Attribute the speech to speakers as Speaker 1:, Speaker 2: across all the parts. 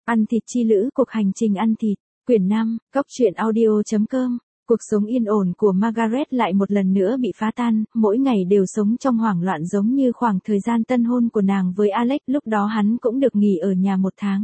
Speaker 1: Ăn thịt chi lữ, cuộc hành trình ăn thịt, quyển 5, góc truyện audio.com. Cuộc sống yên ổn của Margaret lại một lần nữa bị phá tan, mỗi ngày đều sống trong hoảng loạn giống như khoảng thời gian tân hôn của nàng với Alex, lúc đó hắn cũng được nghỉ ở nhà 1 tháng.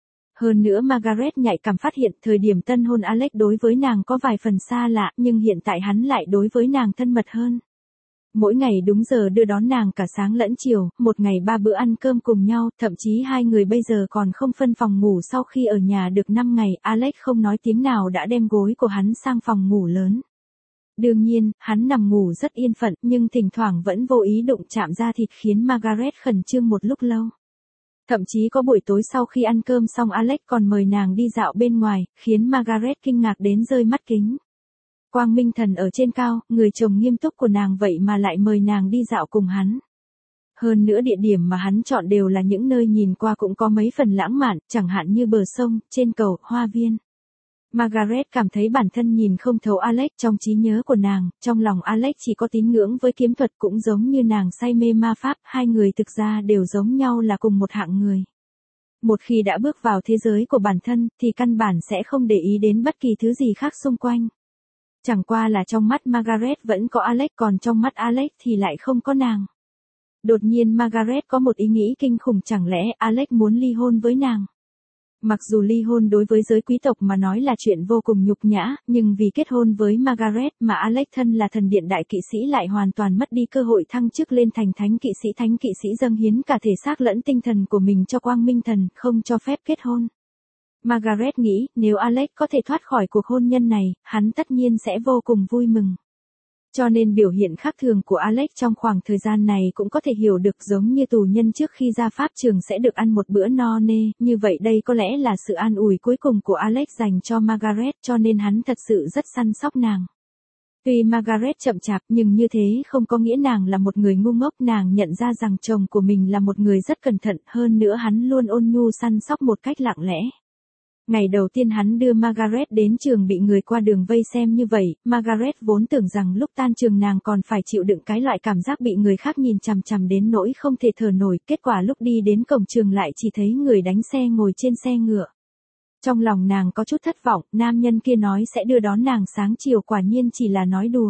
Speaker 1: Hơn nữa Margaret nhạy cảm phát hiện thời điểm tân hôn Alex đối với nàng có vài phần xa lạ, nhưng hiện tại hắn lại đối với nàng thân mật hơn. Mỗi ngày đúng giờ đưa đón nàng cả sáng lẫn chiều, một ngày 3 bữa ăn cơm cùng nhau, thậm chí hai người bây giờ còn không phân phòng ngủ. Sau khi ở nhà được 5 ngày, Alex không nói tiếng nào đã đem gối của hắn sang phòng ngủ lớn. Đương nhiên, hắn nằm ngủ rất yên phận, nhưng thỉnh thoảng vẫn vô ý đụng chạm da thịt khiến Margaret khẩn trương một lúc lâu. Thậm chí có buổi tối sau khi ăn cơm xong Alex còn mời nàng đi dạo bên ngoài, khiến Margaret kinh ngạc đến rơi mắt kính. Quang Minh Thần ở trên cao, người chồng nghiêm túc của nàng vậy mà lại mời nàng đi dạo cùng hắn. Hơn nữa địa điểm mà hắn chọn đều là những nơi nhìn qua cũng có mấy phần lãng mạn, chẳng hạn như bờ sông, trên cầu, hoa viên. Margaret cảm thấy bản thân nhìn không thấu Alex. Trong trí nhớ của nàng, trong lòng Alex chỉ có tín ngưỡng với kiếm thuật, cũng giống như nàng say mê ma pháp, hai người thực ra đều giống nhau là cùng một hạng người. Một khi đã bước vào thế giới của bản thân, thì căn bản sẽ không để ý đến bất kỳ thứ gì khác xung quanh. Chẳng qua là trong mắt Margaret vẫn có Alex, còn trong mắt Alex thì lại không có nàng. Đột nhiên Margaret có một ý nghĩ kinh khủng, chẳng lẽ Alex muốn ly hôn với nàng? Mặc dù ly hôn đối với giới quý tộc mà nói là chuyện vô cùng nhục nhã, nhưng vì kết hôn với Margaret mà Alex thân là thần điện đại kỵ sĩ lại hoàn toàn mất đi cơ hội thăng chức lên thành thánh kỵ sĩ. Thánh kỵ sĩ dâng hiến cả thể xác lẫn tinh thần của mình cho Quang Minh Thần, không cho phép kết hôn. Margaret nghĩ, nếu Alex có thể thoát khỏi cuộc hôn nhân này, hắn tất nhiên sẽ vô cùng vui mừng. Cho nên biểu hiện khác thường của Alex trong khoảng thời gian này cũng có thể hiểu được, giống như tù nhân trước khi ra pháp trường sẽ được ăn một bữa no nê, như vậy đây có lẽ là sự an ủi cuối cùng của Alex dành cho Margaret, cho nên hắn thật sự rất săn sóc nàng. Tuy Margaret chậm chạp nhưng như thế không có nghĩa nàng là một người ngu ngốc, nàng nhận ra rằng chồng của mình là một người rất cẩn thận, hơn nữa hắn luôn ôn nhu săn sóc một cách lặng lẽ. Ngày đầu tiên hắn đưa Margaret đến trường bị người qua đường vây xem như vậy, Margaret vốn tưởng rằng lúc tan trường nàng còn phải chịu đựng cái loại cảm giác bị người khác nhìn chằm chằm đến nỗi không thể thở nổi, kết quả lúc đi đến cổng trường lại chỉ thấy người đánh xe ngồi trên xe ngựa. Trong lòng nàng có chút thất vọng, nam nhân kia nói sẽ đưa đón nàng sáng chiều quả nhiên chỉ là nói đùa.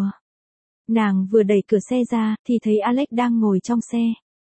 Speaker 1: Nàng vừa đẩy cửa xe ra, thì thấy Alex đang ngồi trong xe.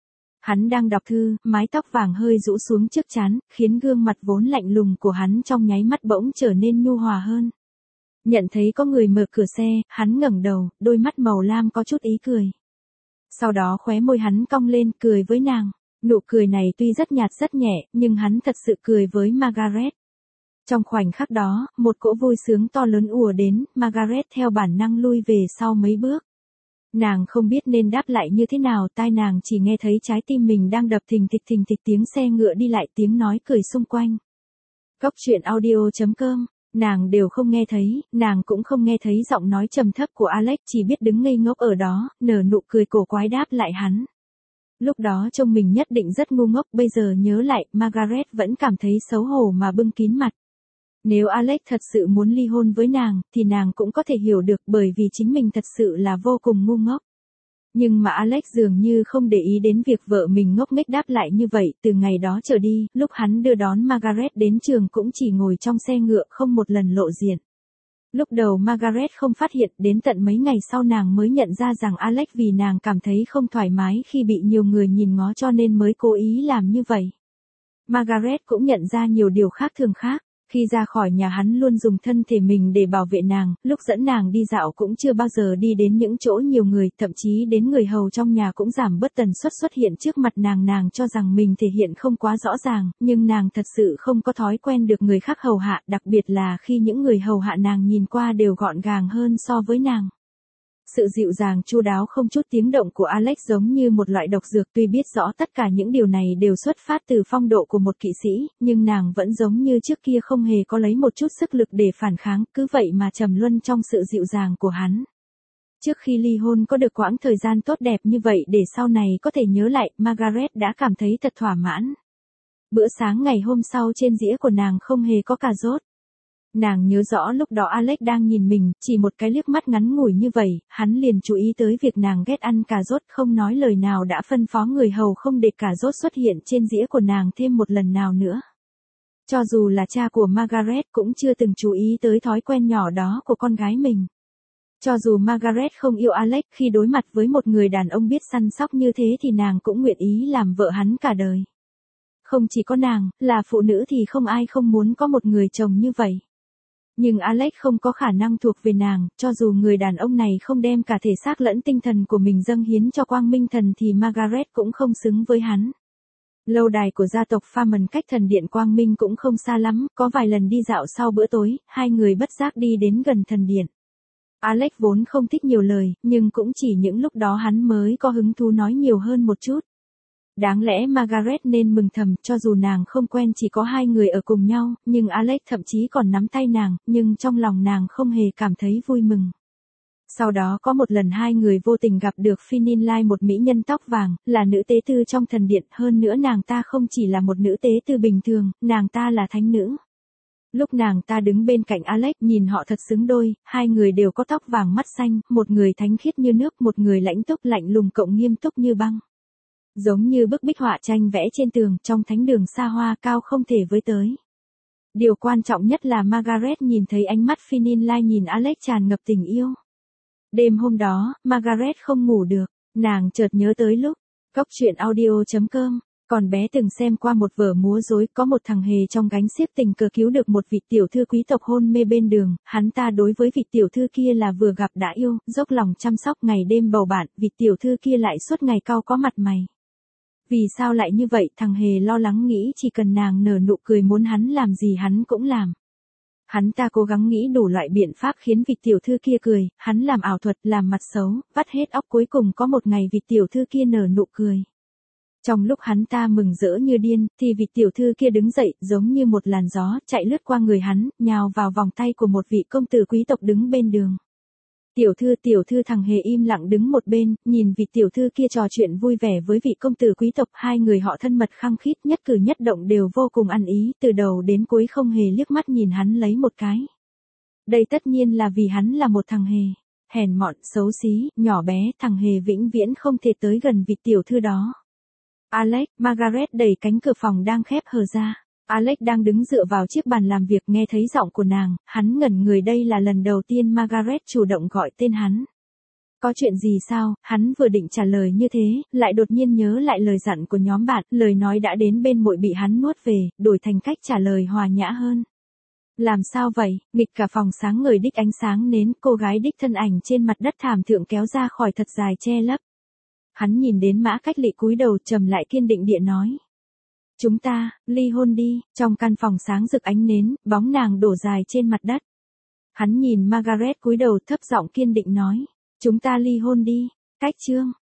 Speaker 1: Hắn đang đọc thư, mái tóc vàng hơi rũ xuống trước trán, khiến gương mặt vốn lạnh lùng của hắn trong nháy mắt bỗng trở nên nhu hòa hơn. Nhận thấy có người mở cửa xe, hắn ngẩng đầu, đôi mắt màu lam có chút ý cười. Sau đó khóe môi hắn cong lên, cười với nàng. Nụ cười này tuy rất nhạt rất nhẹ, nhưng hắn thật sự cười với Margaret. Trong khoảnh khắc đó, một cỗ vui sướng to lớn ùa đến, Margaret theo bản năng lui về sau mấy bước. Nàng không biết nên đáp lại như thế nào, tai nàng chỉ nghe thấy trái tim mình đang đập thình thịch, tiếng xe ngựa đi lại, tiếng nói cười xung quanh. Góc truyện audio.com, nàng đều không nghe thấy, nàng cũng không nghe thấy giọng nói trầm thấp của Alex, chỉ biết đứng ngây ngốc ở đó, nở nụ cười cổ quái đáp lại hắn. Lúc đó trông mình nhất định rất ngu ngốc, bây giờ nhớ lại, Margaret vẫn cảm thấy xấu hổ mà bưng kín mặt. Nếu Alex thật sự muốn ly hôn với nàng, thì nàng cũng có thể hiểu được, bởi vì chính mình thật sự là vô cùng ngu ngốc. Nhưng mà Alex dường như không để ý đến việc vợ mình ngốc nghếch đáp lại như vậy, từ ngày đó trở đi, lúc hắn đưa đón Margaret đến trường cũng chỉ ngồi trong xe ngựa, không một lần lộ diện. Lúc đầu Margaret không phát hiện, đến tận mấy ngày sau nàng mới nhận ra rằng Alex vì nàng cảm thấy không thoải mái khi bị nhiều người nhìn ngó cho nên mới cố ý làm như vậy. Margaret cũng nhận ra nhiều điều khác thường khác. Khi ra khỏi nhà hắn luôn dùng thân thể mình để bảo vệ nàng, lúc dẫn nàng đi dạo cũng chưa bao giờ đi đến những chỗ nhiều người, thậm chí đến người hầu trong nhà cũng giảm bớt tần suất xuất hiện trước mặt nàng. Nàng cho rằng mình thể hiện không quá rõ ràng, nhưng nàng thật sự không có thói quen được người khác hầu hạ, đặc biệt là khi những người hầu hạ nàng nhìn qua đều gọn gàng hơn so với nàng. Sự dịu dàng chu đáo không chút tiếng động của Alex giống như một loại độc dược, tuy biết rõ tất cả những điều này đều xuất phát từ phong độ của một kỵ sĩ, nhưng nàng vẫn giống như trước kia không hề có lấy một chút sức lực để phản kháng, cứ vậy mà trầm luân trong sự dịu dàng của hắn. Trước khi ly hôn có được quãng thời gian tốt đẹp như vậy để sau này có thể nhớ lại, Margaret đã cảm thấy thật thỏa mãn. Bữa sáng ngày hôm sau trên dĩa của nàng không hề có cà rốt. Nàng nhớ rõ lúc đó Alex đang nhìn mình, chỉ một cái liếc mắt ngắn ngủi như vậy, hắn liền chú ý tới việc nàng ghét ăn cà rốt, không nói lời nào đã phân phó người hầu không để cà rốt xuất hiện trên dĩa của nàng thêm một lần nào nữa. Cho dù là cha của Margaret cũng chưa từng chú ý tới thói quen nhỏ đó của con gái mình. Cho dù Margaret không yêu Alex, khi đối mặt với một người đàn ông biết săn sóc như thế thì nàng cũng nguyện ý làm vợ hắn cả đời. Không chỉ có nàng, là phụ nữ thì không ai không muốn có một người chồng như vậy. Nhưng Alex không có khả năng thuộc về nàng, cho dù người đàn ông này không đem cả thể xác lẫn tinh thần của mình dâng hiến cho Quang Minh Thần thì Margaret cũng không xứng với hắn. Lâu đài của gia tộc Farman cách thần điện Quang Minh cũng không xa lắm, có vài lần đi dạo sau bữa tối, hai người bất giác đi đến gần thần điện. Alex vốn không thích nhiều lời, nhưng cũng chỉ những lúc đó hắn mới có hứng thú nói nhiều hơn một chút. Đáng lẽ Margaret nên mừng thầm, cho dù nàng không quen chỉ có hai người ở cùng nhau, nhưng Alex thậm chí còn nắm tay nàng, nhưng trong lòng nàng không hề cảm thấy vui mừng. Sau đó có một lần hai người vô tình gặp được Finninlay, một mỹ nhân tóc vàng, là nữ tế tư trong thần điện, hơn nữa nàng ta không chỉ là một nữ tế tư bình thường, nàng ta là thánh nữ. Lúc nàng ta đứng bên cạnh Alex nhìn họ thật xứng đôi, hai người đều có tóc vàng mắt xanh, một người thánh khiết như nước, một người lãnh túc lạnh lùng cộng nghiêm túc như băng. Giống như bức bích họa tranh vẽ trên tường trong thánh đường xa hoa cao không thể với tới. Điều quan trọng nhất là Margaret nhìn thấy ánh mắt Finninlay nhìn Alex tràn ngập tình yêu. Đêm hôm đó, Margaret không ngủ được, nàng chợt nhớ tới lúc Cóc Truyện Audio.com, còn bé từng xem qua một vở múa rối, có một thằng hề trong gánh xiếc tình cờ cứu được một vị tiểu thư quý tộc hôn mê bên đường, hắn ta đối với vị tiểu thư kia là vừa gặp đã yêu, dốc lòng chăm sóc ngày đêm bầu bạn, vị tiểu thư kia lại suốt ngày cau có mặt mày. Vì sao lại như vậy, thằng hề lo lắng nghĩ chỉ cần nàng nở nụ cười muốn hắn làm gì hắn cũng làm. Hắn ta cố gắng nghĩ đủ loại biện pháp khiến vị tiểu thư kia cười, hắn làm ảo thuật, làm mặt xấu, vắt hết óc, cuối cùng có một ngày vị tiểu thư kia nở nụ cười. Trong lúc hắn ta mừng rỡ như điên, thì vị tiểu thư kia đứng dậy, giống như một làn gió, chạy lướt qua người hắn, nhào vào vòng tay của một vị công tử quý tộc đứng bên đường. Tiểu thư, thằng hề im lặng đứng một bên, nhìn vị tiểu thư kia trò chuyện vui vẻ với vị công tử quý tộc, hai người họ thân mật khăng khít, nhất cử nhất động đều vô cùng ăn ý, từ đầu đến cuối không hề liếc mắt nhìn hắn lấy một cái. Đây tất nhiên là vì hắn là một thằng hề hèn mọn, xấu xí, nhỏ bé, thằng hề vĩnh viễn không thể tới gần vị tiểu thư đó. Alex, Margaret đẩy cánh cửa phòng đang khép hờ ra. Alex đang đứng dựa vào chiếc bàn làm việc, nghe thấy giọng của nàng, hắn ngẩn người, đây là lần đầu tiên Margaret chủ động gọi tên hắn. Có chuyện gì sao, hắn vừa định trả lời như thế, lại đột nhiên nhớ lại lời dặn của nhóm bạn, lời nói đã đến bên môi bị hắn nuốt về, đổi thành cách trả lời hòa nhã hơn. Làm sao vậy, nghịch cả phòng sáng ngời đích ánh sáng nến, cô gái đích thân ảnh trên mặt đất thảm thượng kéo ra khỏi thật dài che lấp. Hắn nhìn đến Mã Cách Lị cúi đầu trầm lại kiên định địa nói. Chúng ta, ly hôn đi, trong căn phòng sáng rực ánh nến, bóng nàng đổ dài trên mặt đất. Hắn nhìn Margaret cúi đầu thấp giọng kiên định nói. Chúng ta ly hôn đi, Cách Chương.